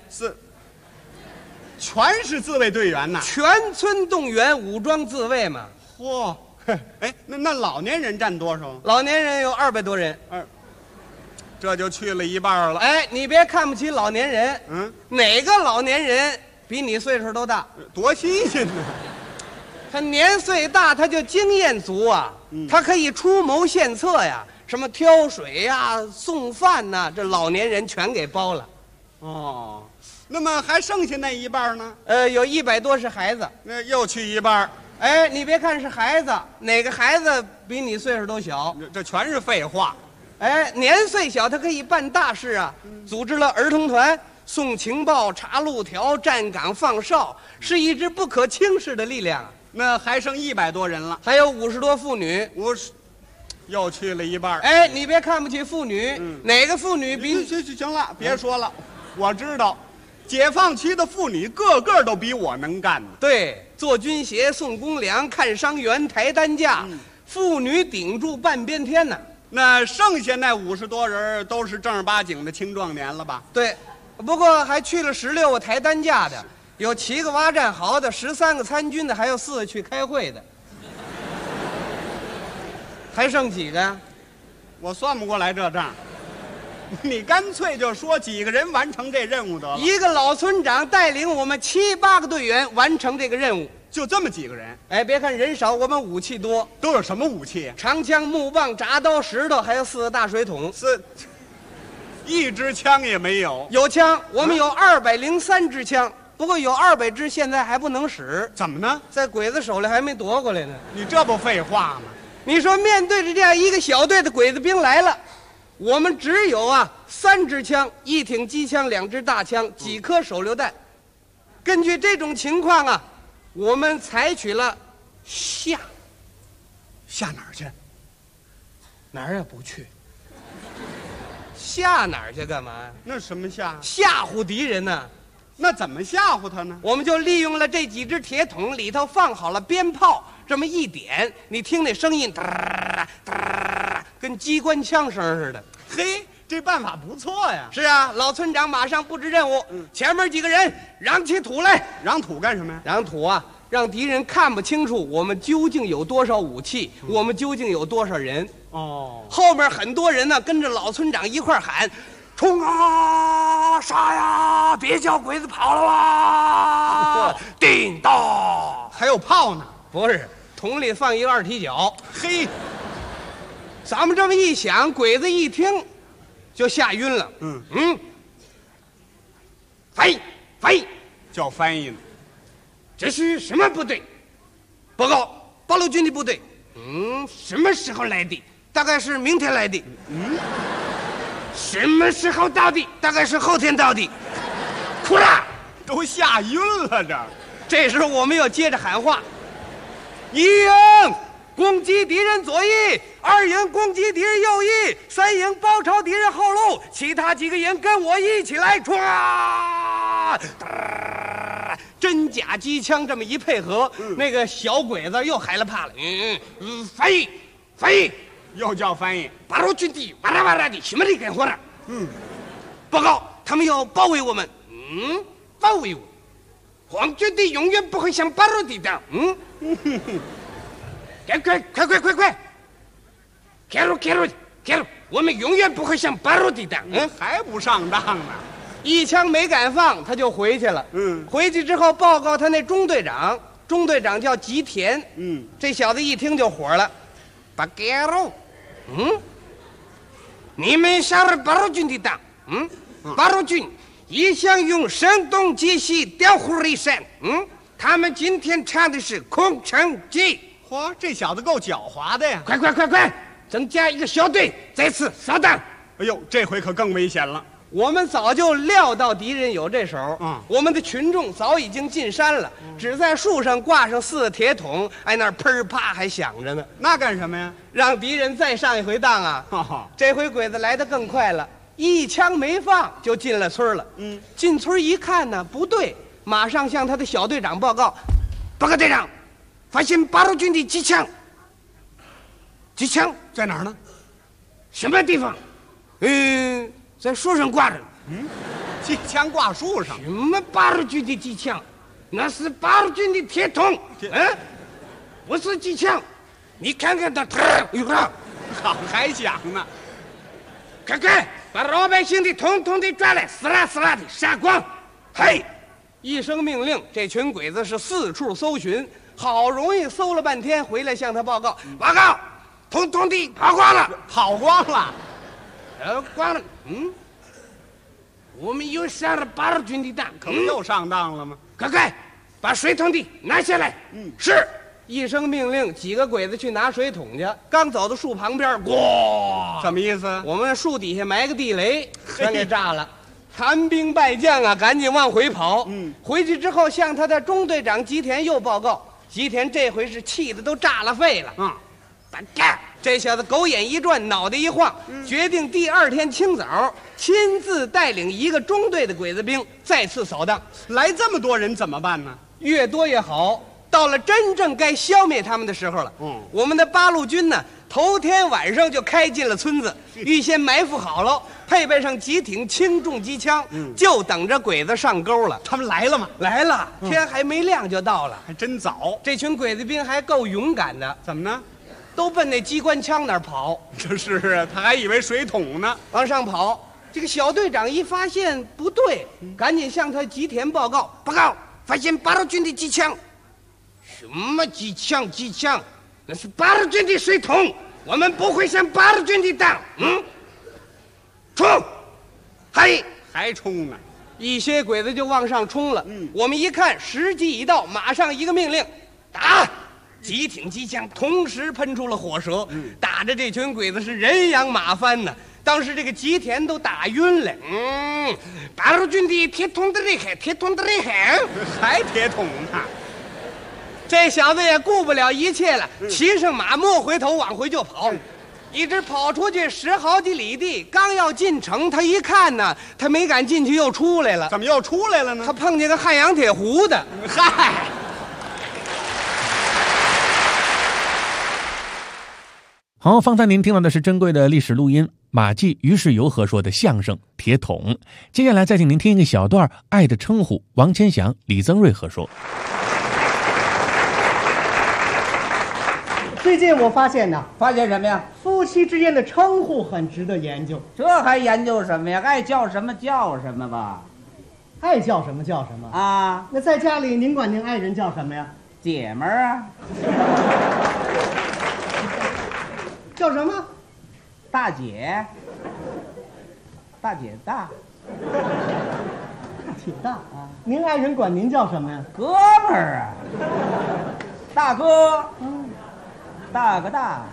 全是自卫队员呐！ 全村动员武装自卫嘛。 嚯，哎，那老年人占多少？ 老年人有200多人。 这就去了一半了。 哎，你别看不起老年人。哪个老年人比你岁数都大？ 多新鲜呢！ 他年岁大，他就经验足啊。他可以出谋献策呀，什么挑水呀、送饭呐，这老年人全给包了。 哦。那么还剩下那一半呢？ 有100多是孩子， 那又去一半。 哎，你别看是孩子，哪个孩子比你岁数都小？ 这全是废话。 哎，年岁小，他可以办大事啊！组织了儿童团，送情报、查路条、站岗放哨，是一支不可轻视的力量。 那还剩100多人了， 还有50多妇女 ，50，又去了一半。 哎，你别看不起妇女，哪个妇女比？ 行了，别说了，我知道。解放区的妇女个个都比我能干呢。 对，做军鞋、送公粮、看伤员、抬担架，妇女顶住半边天呢。 那剩下那50多人都是正儿八经的青壮年了吧？ 对，不过还去了16个抬担架的，有7个挖战壕的，13个参军的，还有4个去开会的。还剩几个呀？ 我算不过来这账。你干脆就说几个人完成这任务得了。 一个老村长带领我们7、8个队员完成这个任务， 就这么几个人。 哎，别看人少，我们武器多。 都有什么武器？ 长枪、木棒、铡刀、石头，还有4个大水桶。 一支枪也没有。 有枪，我们有203支枪，不过有200支现在还不能使。 怎么呢？ 在鬼子手里还没夺过来呢。 你这不废话吗？ 你说面对着这样一个小队的鬼子兵来了，我们只有3支枪，1挺机枪，2支大枪，几颗手榴弹。根据这种情况我们采取了下哪儿去？哪儿也不去。下哪儿去干嘛呀？ 那什么下？ 吓唬敌人呢。 那怎么吓唬他呢？ 我们就利用了这几只铁桶，里头放好了鞭炮，这么一点，你听那声音，哒哒，跟机关枪声似的。 嘿，这办法不错呀。 是啊，老村长马上布置任务，前面几个人嚷起土来。 嚷土干什么呀？ 嚷土让敌人看不清楚我们究竟有多少武器，我们究竟有多少人。 哦， 后面很多人跟着老村长一块喊，冲啊，杀呀，别叫鬼子跑了啊！叮当， 还有炮呢？ 不是，桶里放一个2踢脚。 嘿， 咱们这么一想，鬼子一听就吓晕了。翻译叫翻译呢。 这是什么部队？报告，八路军的部队。什么时候来的？大概是明天来的。什么时候到的？大概是后天到的。哭啦！ 都吓晕了这。 这时候我们要接着喊话：一营攻击敌人左翼，2营攻击敌人右翼，3营包抄敌人后路，其他几个营跟我一起来冲！真假机枪这么一配合，那个小鬼子又害了怕了。翻译，翻译， 又叫翻译。 八路军地哇啦哇啦的，什么的干活了？报告，他们要包围我们。包围我。皇军队永远不会向八路抵挡。快！开路！我们永远不会向八路抵挡。 还不上当呢？ 一枪没敢放，他就回去了。回去之后报告他那中队长，中队长叫吉田。这小子一听就火了，八盖路，你们杀了八路军的党，八路军一向用声东击西，调虎离山，他们今天唱的是空城计。 嚯，这小子够狡猾的呀！ 快！增加一个小队，再次扫荡。 哎呦，这回可更危险了。 我们早就料到敌人有这手，我们的群众早已经进山了，只在树上挂上4个铁桶，那儿砰啪还响着呢。 那干什么呀？ 让敌人再上一回当啊！这回鬼子来得更快了，一枪没放就进了村了。进村一看呢，不对，马上向他的小队长报告：报告队长，发现八路军的机枪。机枪在哪儿呢？ 什么地方？在树上挂着。 机枪挂树上？ 什么八路军的机枪？那是八路军的铁桶。不是机枪。你看看他， 好还讲呢。 快，把老百姓的统统的抓来，死啦的杀光！嘿！一声命令，这群鬼子是四处搜寻，好容易搜了半天，回来向他报告：报告，统统的跑光了。光了。我们又杀了八路军的弹， 可不又上当了吗？ 快，把水桶的拿下来。是。一声命令，几个鬼子去拿水桶去。刚走到树旁边，哇！ 什么意思？ 我们树底下埋个地雷，全给炸了。残兵败将啊，赶紧往回跑。回去之后向他的中队长吉田又报告。吉田这回是气得都炸了肺了。这小子狗眼一转，脑袋一晃，决定第2天清早亲自带领一个中队的鬼子兵再次扫荡。 来这么多人怎么办呢？ 越多越好。到了真正该消灭他们的时候了。我们的八路军呢，头天晚上就开进了村子，预先埋伏好了，配备上几挺轻重机枪，就等着鬼子上钩了。 他们来了吗？ 来了，天还没亮就到了， 还真早。 这群鬼子兵还够勇敢的。 怎么呢？ 都奔那机关枪那儿跑。 这是啊，他还以为水桶呢， 往上跑。这个小队长一发现不对，赶紧向他吉田报告：报告，发现八路军的机枪。什么机枪？那是八路军的水桶，我们不会向八路军的挡。冲！ 还冲呢！ 一些鬼子就往上冲了。我们一看时机已到，马上一个命令：打！几挺机枪同时喷出了火舌，打着这群鬼子是人仰马翻呢。当时这个吉田都打晕了。八路军的铁桶的厉害， 还铁桶呢。 这小子也顾不了一切了，骑上马莫回头往回就跑，一直跑出去10好几里地。刚要进城，他一看呢，他没敢进去，又出来了。 怎么又出来了呢？ 他碰见个汉阳铁壶的。 嗨！ 好，方才您听到的是珍贵的历史录音，马季于世友和说的相声《铁桶》。接下来再请您听一个小段《爱的称呼》，王千祥、李增瑞和说。 最近我发现呢， 发现什么呀？ 夫妻之间的称呼很值得研究。 这还研究什么呀？爱叫什么叫什么吧。 爱叫什么叫什么啊？ 那在家里您管您爱人叫什么呀？ 姐们儿啊。 叫什么？ 大姐。大姐大。 大姐大啊！您爱人管您叫什么呀？ 哥们儿啊。大哥。大哥大。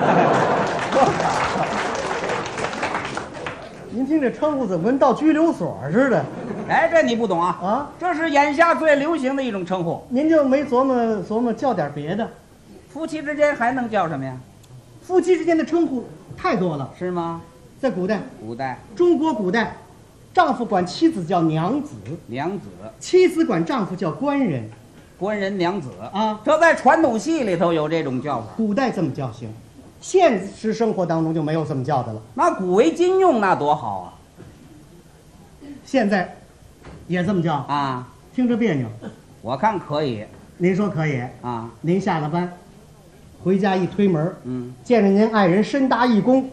您听这称呼怎么跟到拘留所似的？ 哎，这你不懂啊！ 啊， 这是眼下最流行的一种称呼。 您就没琢磨叫点别的？ 夫妻之间还能叫什么呀？ 夫妻之间的称呼太多了， 是吗？ 在古代，中国古代，丈夫管妻子叫娘子，妻子管丈夫叫官人， 娘子啊。 这在传统戏里头有这种叫法， 古代这么叫行，现实生活当中就没有这么叫的了。 那古为今用，那多好啊！ 现在也这么叫啊？ 听着别扭。 我看可以。 您说可以啊？ 您下了班，回家一推门，见着您爱人深搭一躬，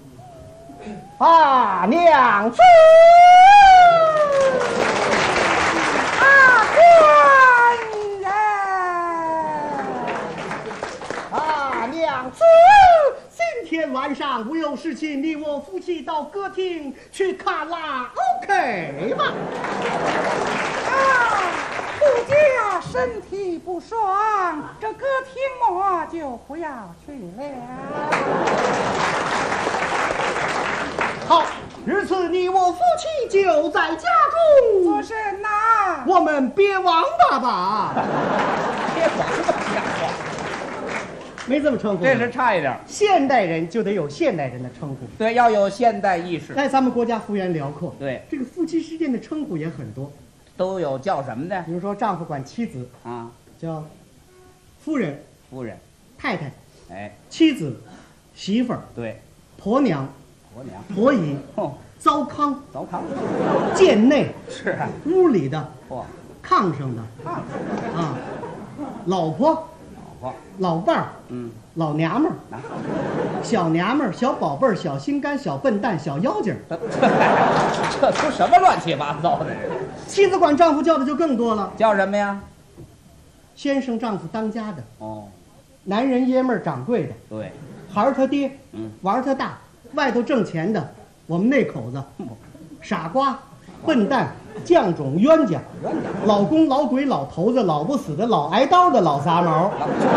啊，娘子， 啊，官人， 啊，娘子，今天晚上无有事情，你我夫妻到歌厅去看啦 ，OK 吧？ 夫家身体不爽，这歌厅我就不要去了。 好，日此你我夫妻就在家中。 做甚呐？ 我们别王八吧。 别王八讲话， 没这么称呼。 这是差一点。 现代人就得有现代人的称呼。 对，要有现代意识。 在咱们国家幅员辽阔， 对这个夫妻之间的称呼也很多。 都有叫什么的？ 比如说，丈夫管妻子啊， 叫夫人、太太， 哎， 妻子、媳妇儿， 对， 婆娘、婆姨，糟糠、贱内是屋里的，炕上的，啊，老婆、老伴儿，老娘们儿，小娘们儿、小宝贝儿、小心肝、小笨蛋、小妖精儿， 这都什么乱七八糟的？ 妻子管丈夫叫的就更多了， 叫什么呀？ 先生、丈夫当家的， 哦， 男人爷们儿掌柜的， 对， 孩儿他爹，玩儿他大，外头挣钱的，我们那口子，傻瓜、笨蛋、犟种、冤家，老公、老鬼、老头子、老不死的、老挨刀的、老杂毛，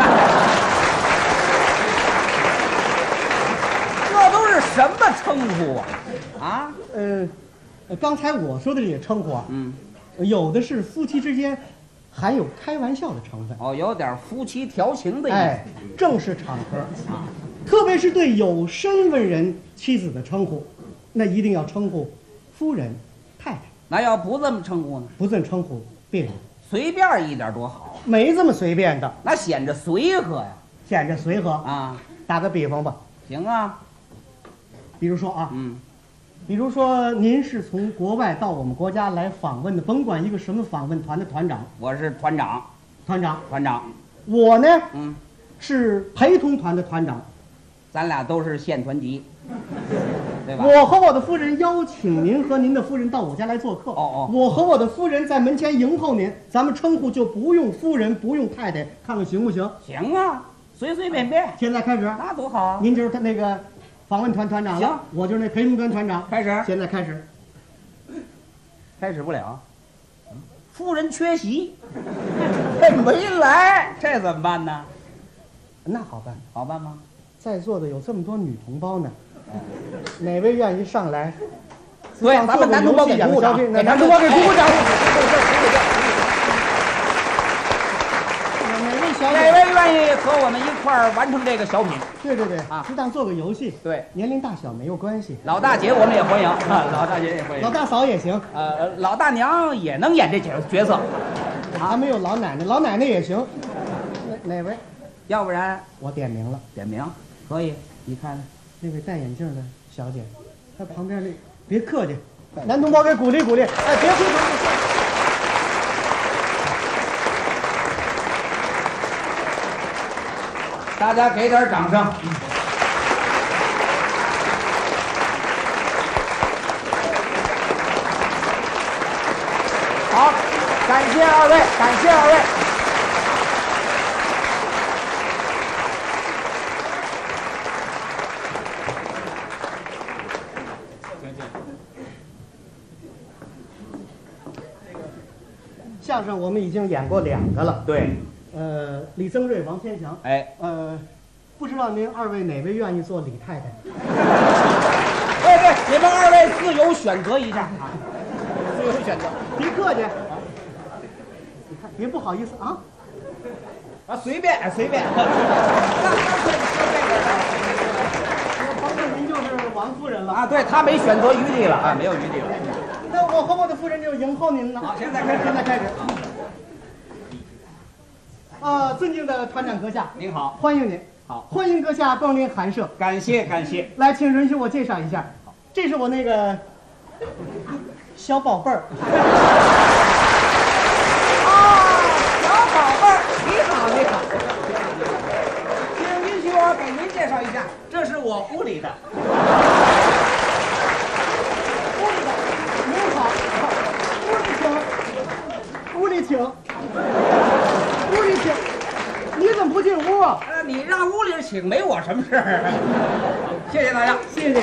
这都是什么称呼啊？啊？ 刚才我说的这些称呼啊，有的是夫妻之间含有开玩笑的成分， 哦，有点夫妻调情的意思。 哎，正式场合啊，特别是对有身份人妻子的称呼，那一定要称呼夫人、太太。 那要不这么称呼呢？ 不这么称呼别扭， 随便一点多好。 没这么随便的， 那显着随和呀， 显着随和啊。 打个比方吧， 行啊， 比如说啊，比如说您是从国外到我们国家来访问的，甭管一个什么访问团的团长， 我是团长。 我呢，是陪同团的团长， 咱俩都是县团级，对吧？ 我和我的夫人邀请您和您的夫人到我家来做客。我和我的夫人在门前迎候您，咱们称呼就不用夫人，不用太太，看看行不行？ 行啊，随随便便。 现在开始， 那多好啊！ 您就是他那个访问团团长了， 行， 我就是那陪同团团长。 开始， 现在开始， 开始不了。夫人缺席，没来，这怎么办呢？ 那好办， 好办吗？ 在座的有这么多女同胞呢，哪位愿意上来？ 对，咱们男同胞给鼓鼓掌，给男同胞给鼓鼓掌。哪位愿意和我们一块儿完成这个小品？ 对啊，适当做个游戏。 对， 年龄大小没有关系。 老大姐我们也欢迎，老大姐也欢迎。 老大嫂也行， 老大娘也能演这角色。 还没有老奶奶，老奶奶也行。哪位？ 要不然我点名了。 点名可以，你看那位戴眼镜的小姐，她旁边那别客气，男同胞给鼓励鼓励，哎，别回头。 大家给点掌声。好，感谢二位，感谢二位。 相声我们已经演过2个了， 对， 李增瑞、王天祥，不知道您二位哪位愿意做李太太？ 对，你们二位自由选择一下啊，自由选择， 别客气，你看别不好意思啊。 啊，随便随便。 甭管您就是王夫人了啊，对，她没选择余地了啊，没有余地了。 那我和我的夫人就迎候您了。 好，现在开始， 尊敬的团长阁下， 您好， 欢迎您。 好， 欢迎阁下光临寒舍， 感谢感谢。 来，请允许我介绍一下，这是我那个小宝贝儿。 小宝贝儿，你好你好。请允许我给您介绍一下，这是我屋里的。 您好，屋里请。你怎么不进屋啊？ 你让屋里请，没我什么事儿。谢谢大家， 谢谢。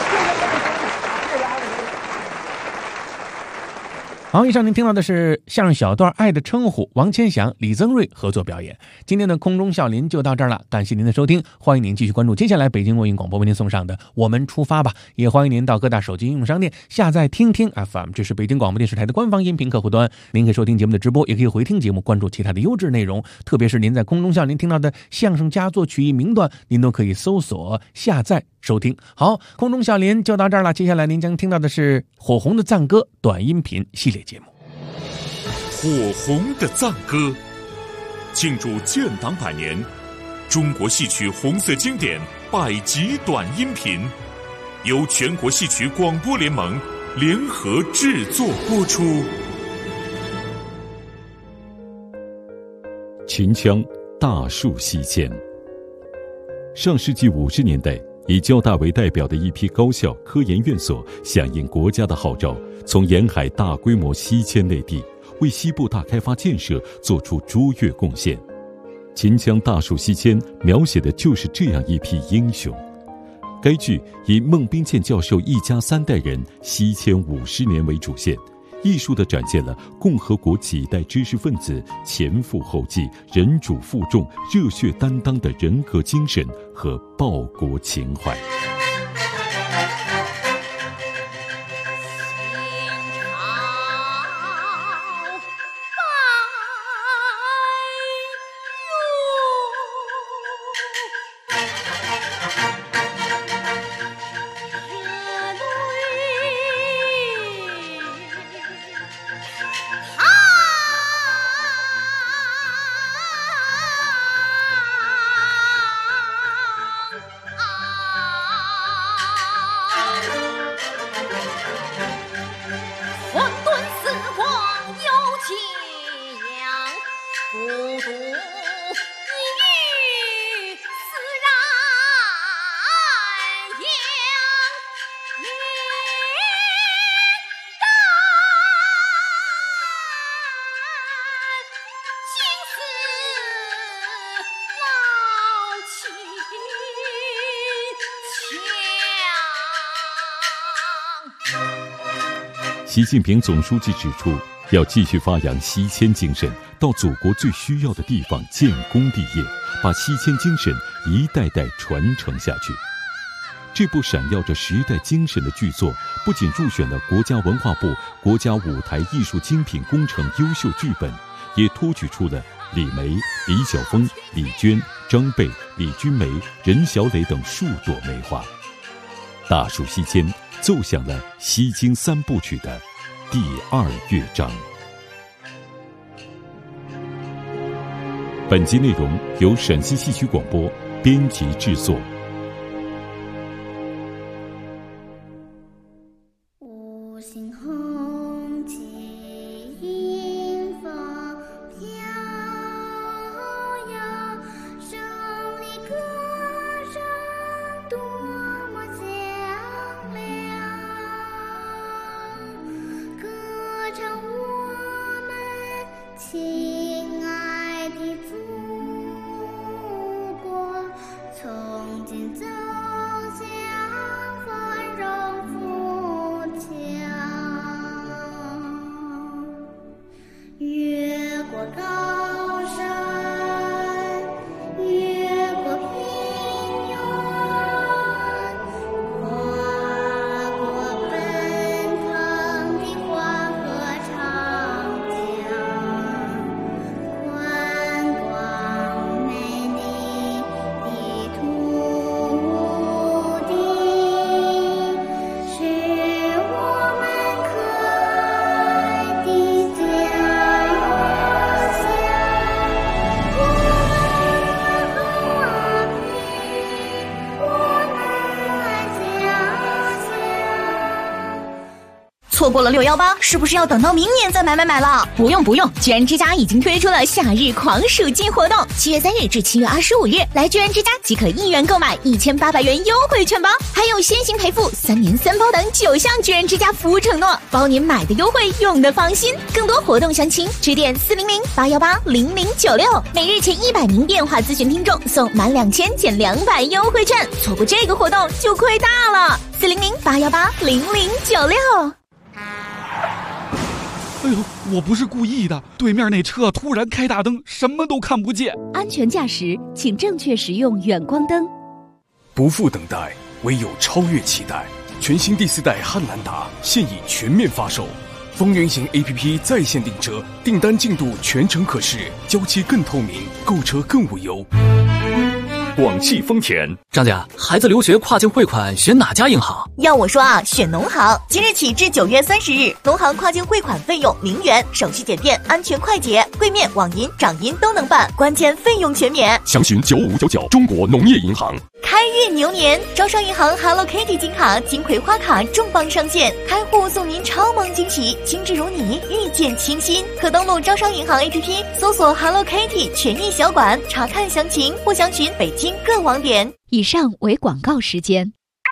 好，以上您听到的是相声小段《爱的称呼》，王千祥、李增瑞合作表演。今天的空中笑林就到这儿了，感谢您的收听，欢迎您继续关注接下来北京卫影广播为您送上的《我们出发吧》，也欢迎您到各大手机应用商店下载听听 FM， 这是北京广播电视台的官方音频客户端，您可以收听节目的直播，也可以回听节目，关注其他的优质内容，特别是您在空中笑林听到的相声佳作曲艺名段，您都可以搜索下载收听。好，空中笑林就到这儿了，接下来您将听到的是火红的赞歌短音频系列节目。 火红的赞歌，庆祝建党100年，中国戏曲红色经典100集短音频，由全国戏曲广播联盟联合制作播出。 秦腔大树西迁。上世纪50年代，以交大为代表的一批高校、科研院所响应国家的号召，从沿海大规模西迁内地，为西部大开发建设做出卓越贡献。秦腔大树西迁描写的就是这样一批英雄。该剧以孟宾健教授一家3代人西迁50年为主线，艺术地展现了共和国几代知识分子前赴后继、忍辱负重、热血担当的人格精神和报国情怀。习近平总书记指出，要继续发扬西迁精神，到祖国最需要的地方建功立业，把西迁精神一代代传承下去。这部闪耀着时代精神的剧作，不仅入选了国家文化部国家舞台艺术精品工程优秀剧本，也托举出了李梅、李晓峰、李娟、张贝、李君梅、任小磊等数朵梅花。大树西迁奏响了西京3部曲的第2乐章。本集内容由陕西戏曲广播编辑制作。 五星红旗迎风飘摇，胜利歌声多么响亮，歌唱我们亲爱的祖国，从今走向繁荣富强。 错过了618，是不是要等到明年再买了？不用，居然之家已经推出了夏日狂暑季活动，7月3日至7月25日，来居然之家即可1元购买1800元优惠券包，还有先行赔付、3年3包等9项居然之家服务承诺，包您买的优惠，用的放心。更多活动详情，致电400-818-0096，每日前100名电话咨询听众送满2000减200优惠券，错过这个活动就亏大了。400-818-0096。 哎呦，我不是故意的，对面那车突然开大灯，什么都看不见。 安全驾驶，请正确使用远光灯。 不负等待，唯有超越期待。全新第4代汉兰达现已全面发售，风云行 APP 在线订车，订单进度全程可视，交期更透明，购车更无忧。 广汽丰田， 张姐，孩子留学跨境汇款选哪家银行？ 要我说啊，选农行。即日起至9月30日，农行跨境汇款费用0元，手续简便，安全快捷，柜面、网银、掌银都能办，关键费用全免。 详询9599中国农业银行。 开运牛年，招商银行 Hello Kitty 金卡、金葵花卡重磅上线，开户送您超萌惊喜，精致如你，遇见清新。可登录招商银行 APP 搜索 Hello Kitty 全域小馆查看详情，或详询北京各网点。 以上为广告时间。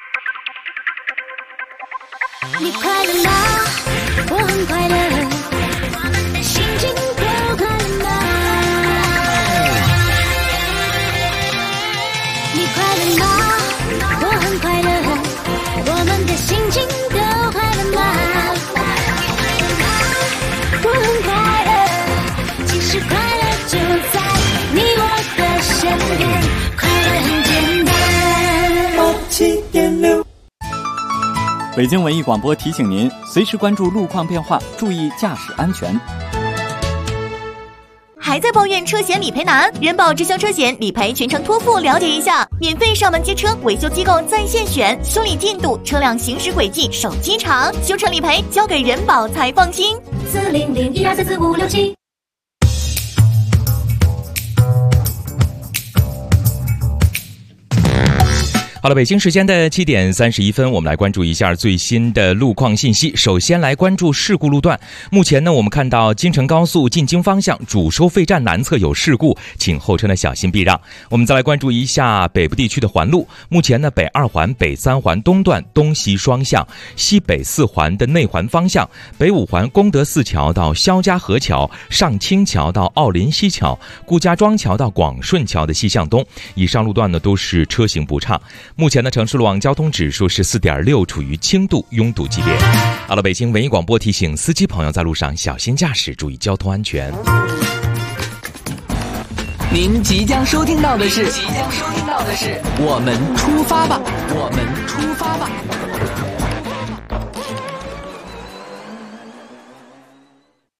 你快乐吗？我很快乐，我们的心情都快乐吗？你快乐吗？我很快乐，我们的心情都快乐吗？我很快乐，其实快乐就在你我的身边，快乐很简单。7.6 北京文艺广播提醒您，随时关注路况变化，注意驾驶安全。 还在抱怨车险理赔难？人保直销车险理赔全程托付，了解一下，免费上门接车，维修机构在线选，修理进度、车辆行驶轨迹、手机查，修成理赔交给人保才放心。 400-1234567。 好了，北京时间的7点31分，我们来关注一下最新的路况信息。首先来关注事故路段。目前呢，我们看到京承高速进京方向主收费站南侧有事故，请后车呢小心避让。我们再来关注一下北部地区的环路。目前呢，北2环、北3环东段东西双向，西北4环的内环方向，北5环功德寺桥到肖家河桥、上清桥到奥林西桥、顾家庄桥到广顺桥的西向东，以上路段呢都是车行不畅。目前的城市路网交通指数是4.6，处于轻度拥堵级别。好了，北京文艺广播提醒司机朋友在路上小心驾驶，注意交通安全。 您即将收听到的是，我们出发吧，我们出发吧。